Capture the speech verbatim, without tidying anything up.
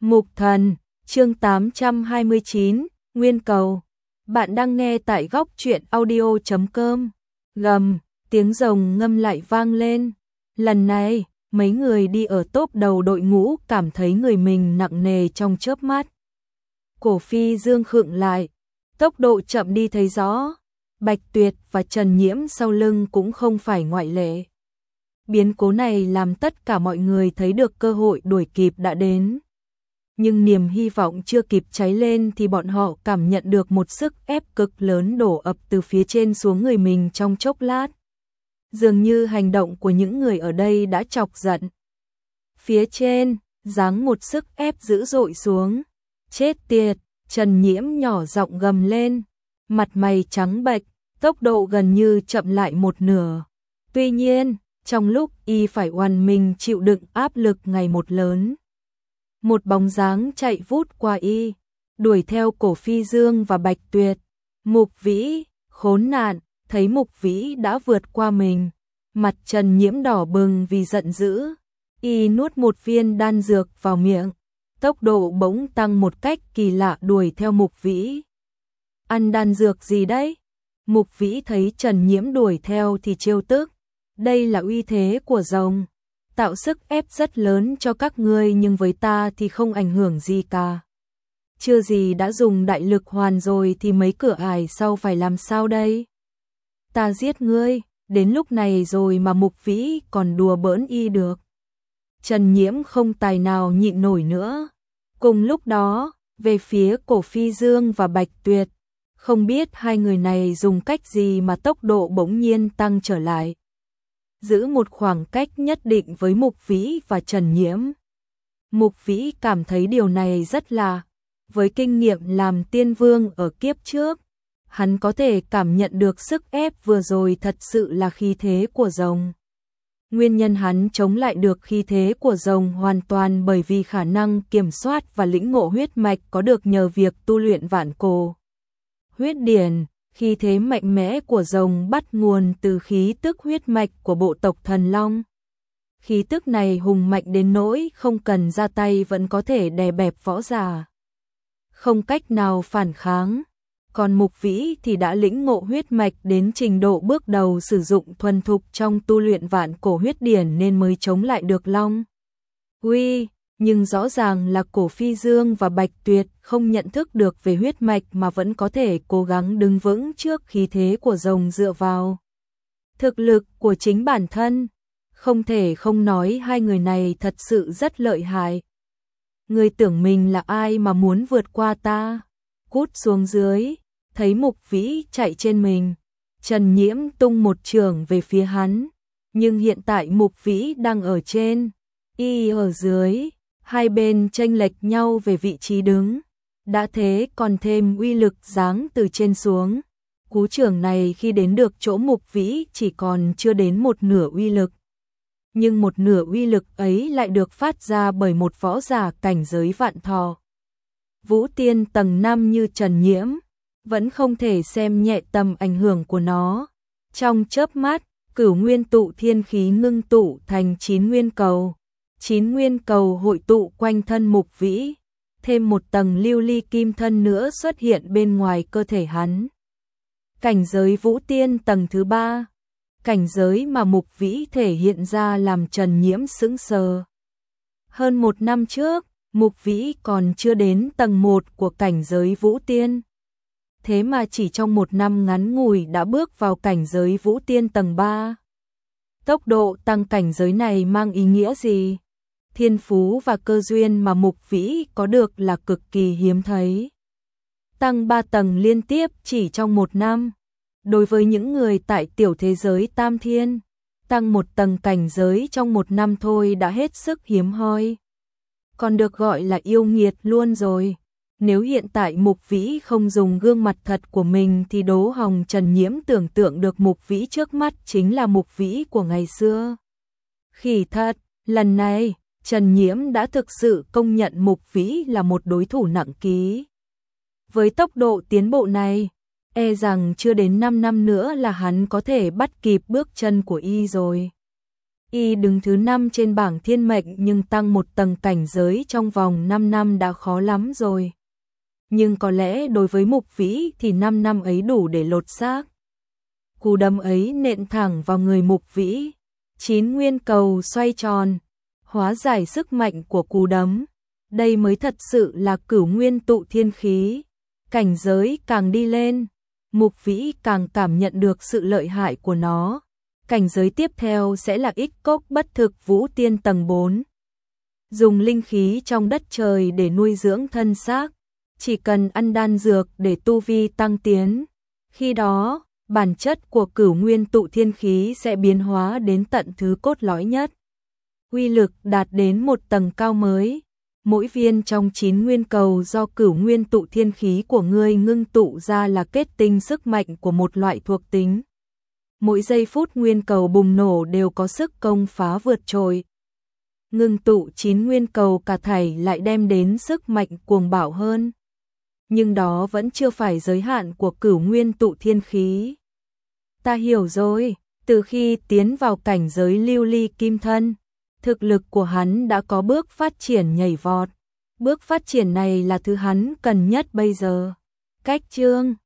Mục Thần, chương tám trăm hai mươi chín, Nguyên Cầu. Bạn đang nghe tại góc truyện audio chấm com. Gầm, tiếng rồng ngâm lại vang lên. Lần này, mấy người đi ở tốp đầu đội ngũ cảm thấy người mình nặng nề trong chớp mắt. Cổ Phi Dương khựng lại, tốc độ chậm đi thấy rõ. Bạch Tuyệt và Trần Nhiễm sau lưng cũng không phải ngoại lệ. Biến cố này làm tất cả mọi người thấy được cơ hội đuổi kịp đã đến. Nhưng niềm hy vọng chưa kịp cháy lên thì bọn họ cảm nhận được một sức ép cực lớn đổ ập từ phía trên xuống người mình trong chốc lát. Dường như hành động của những người ở đây đã chọc giận. Phía trên, giáng một sức ép dữ dội xuống. Chết tiệt, Trần Nhiễm nhỏ giọng gầm lên, mặt mày trắng bệch, tốc độ gần như chậm lại một nửa. Tuy nhiên, trong lúc y phải oằn mình chịu đựng áp lực ngày một lớn, một bóng dáng chạy vút qua y, đuổi theo Cổ Phi Dương và Bạch Tuyệt. Mục Vĩ, khốn nạn, thấy Mục Vĩ đã vượt qua mình, mặt Trần Nhiễm đỏ bừng vì giận dữ, y nuốt một viên đan dược vào miệng, tốc độ bỗng tăng một cách kỳ lạ đuổi theo Mục Vĩ. Ăn đan dược gì đấy? Mục Vĩ thấy Trần Nhiễm đuổi theo thì trêu tức, đây là uy thế của rồng, tạo sức ép rất lớn cho các ngươi nhưng với ta thì không ảnh hưởng gì cả. Chưa gì đã dùng đại lực hoàn rồi thì mấy cửa ải sau phải làm sao đây? Ta giết ngươi, đến lúc này rồi mà Mục Vĩ còn đùa bỡn y được. Trần Nhiễm không tài nào nhịn nổi nữa. Cùng lúc đó, về phía Cổ Phi Dương và Bạch Tuyệt, không biết hai người này dùng cách gì mà tốc độ bỗng nhiên tăng trở lại, giữ một khoảng cách nhất định với Mục Vĩ và Trần Nhiễm. Mục Vĩ cảm thấy điều này rất lạ, với kinh nghiệm làm tiên vương ở kiếp trước, hắn có thể cảm nhận được sức ép vừa rồi thật sự là khí thế của rồng. Nguyên nhân hắn chống lại được khí thế của rồng hoàn toàn bởi vì khả năng kiểm soát và lĩnh ngộ huyết mạch có được nhờ việc tu luyện Vạn Cổ Huyết Điển. Khí thế mạnh mẽ của rồng bắt nguồn từ khí tức huyết mạch của bộ tộc Thần Long. Khí tức này hùng mạnh đến nỗi không cần ra tay vẫn có thể đè bẹp võ giả, không cách nào phản kháng. Còn Mục Vĩ thì đã lĩnh ngộ huyết mạch đến trình độ bước đầu sử dụng thuần thục trong tu luyện Vạn Cổ Huyết Điển nên mới chống lại được Long uy. Nhưng rõ ràng là Cổ Phi Dương và Bạch Tuyệt không nhận thức được về huyết mạch mà vẫn có thể cố gắng đứng vững trước khí thế của rồng dựa vào thực lực của chính bản thân. Không thể không nói hai người này thật sự rất lợi hại. Ngươi tưởng mình là ai mà muốn vượt qua ta? Cút xuống dưới. Thấy Mục Vĩ chạy trên mình, Trần Nhiễm tung một chưởng về phía hắn. Nhưng hiện tại Mục Vĩ đang ở trên, y ở dưới. Hai bên chênh lệch nhau về vị trí đứng, đã thế còn thêm uy lực giáng từ trên xuống. Cú chưởng này khi đến được chỗ Mục Vĩ chỉ còn chưa đến một nửa uy lực. Nhưng một nửa uy lực ấy lại được phát ra bởi một võ giả cảnh giới vạn thọ Vũ Tiên tầng năm như Trần Nhiễm, vẫn không thể xem nhẹ tầm ảnh hưởng của nó. Trong chớp mắt, Cửu Nguyên Tụ Thiên Khí ngưng tụ thành chín nguyên cầu. Chín nguyên cầu hội tụ quanh thân Mục Vĩ, thêm một tầng lưu ly kim thân nữa xuất hiện bên ngoài cơ thể hắn. Cảnh giới Vũ Tiên tầng thứ ba, cảnh giới mà Mục Vĩ thể hiện ra làm Trần Nhiễm sững sờ. Hơn một năm trước, Mục Vĩ còn chưa đến tầng một của cảnh giới Vũ Tiên. Thế mà chỉ trong một năm ngắn ngủi đã bước vào cảnh giới Vũ Tiên tầng ba. Tốc độ tăng cảnh giới này mang ý nghĩa gì? Thiên phú và cơ duyên mà Mục Vĩ có được là cực kỳ hiếm thấy. Tăng ba tầng liên tiếp chỉ trong một năm. Đối với những người tại tiểu thế giới Tam Thiên, tăng một tầng cảnh giới trong một năm thôi đã hết sức hiếm hoi. Còn được gọi là yêu nghiệt luôn rồi. Nếu hiện tại Mục Vĩ không dùng gương mặt thật của mình thì Đỗ Hồng Trần Nhiễm tưởng tượng được Mục Vĩ trước mắt chính là Mục Vĩ của ngày xưa. Khỉ thật, lần này Trần Nhiễm đã thực sự công nhận Mục Vĩ là một đối thủ nặng ký. Với tốc độ tiến bộ này, e rằng chưa đến năm năm nữa là hắn có thể bắt kịp bước chân của y rồi. Y đứng thứ năm trên bảng thiên mệnh nhưng tăng một tầng cảnh giới trong vòng năm năm đã khó lắm rồi. Nhưng có lẽ đối với Mục Vĩ thì năm năm ấy đủ để lột xác. Cú đấm ấy nện thẳng vào người Mục Vĩ. Chín nguyên cầu xoay tròn, hóa giải sức mạnh của cú đấm. Đây mới thật sự là cửu nguyên tụ thiên khí. Cảnh giới càng đi lên, Mục Vĩ càng cảm nhận được sự lợi hại của nó. Cảnh giới tiếp theo sẽ là ích cốc bất thực vũ tiên tầng bốn. Dùng linh khí trong đất trời để nuôi dưỡng thân xác, chỉ cần ăn đan dược để tu vi tăng tiến. Khi đó, bản chất của cửu nguyên tụ thiên khí sẽ biến hóa đến tận thứ cốt lõi nhất. Uy lực đạt đến một tầng cao mới. Mỗi viên trong chín nguyên cầu do cửu nguyên tụ thiên khí của ngươi ngưng tụ ra là kết tinh sức mạnh của một loại thuộc tính. Mỗi giây phút nguyên cầu bùng nổ đều có sức công phá vượt trội. Ngưng tụ chín nguyên cầu cả thảy lại đem đến sức mạnh cuồng bạo hơn. Nhưng đó vẫn chưa phải giới hạn của cửu nguyên tụ thiên khí. Ta hiểu rồi, từ khi tiến vào cảnh giới lưu ly kim thân, thực lực của hắn đã có bước phát triển nhảy vọt. Bước phát triển này là thứ hắn cần nhất bây giờ. Cách chương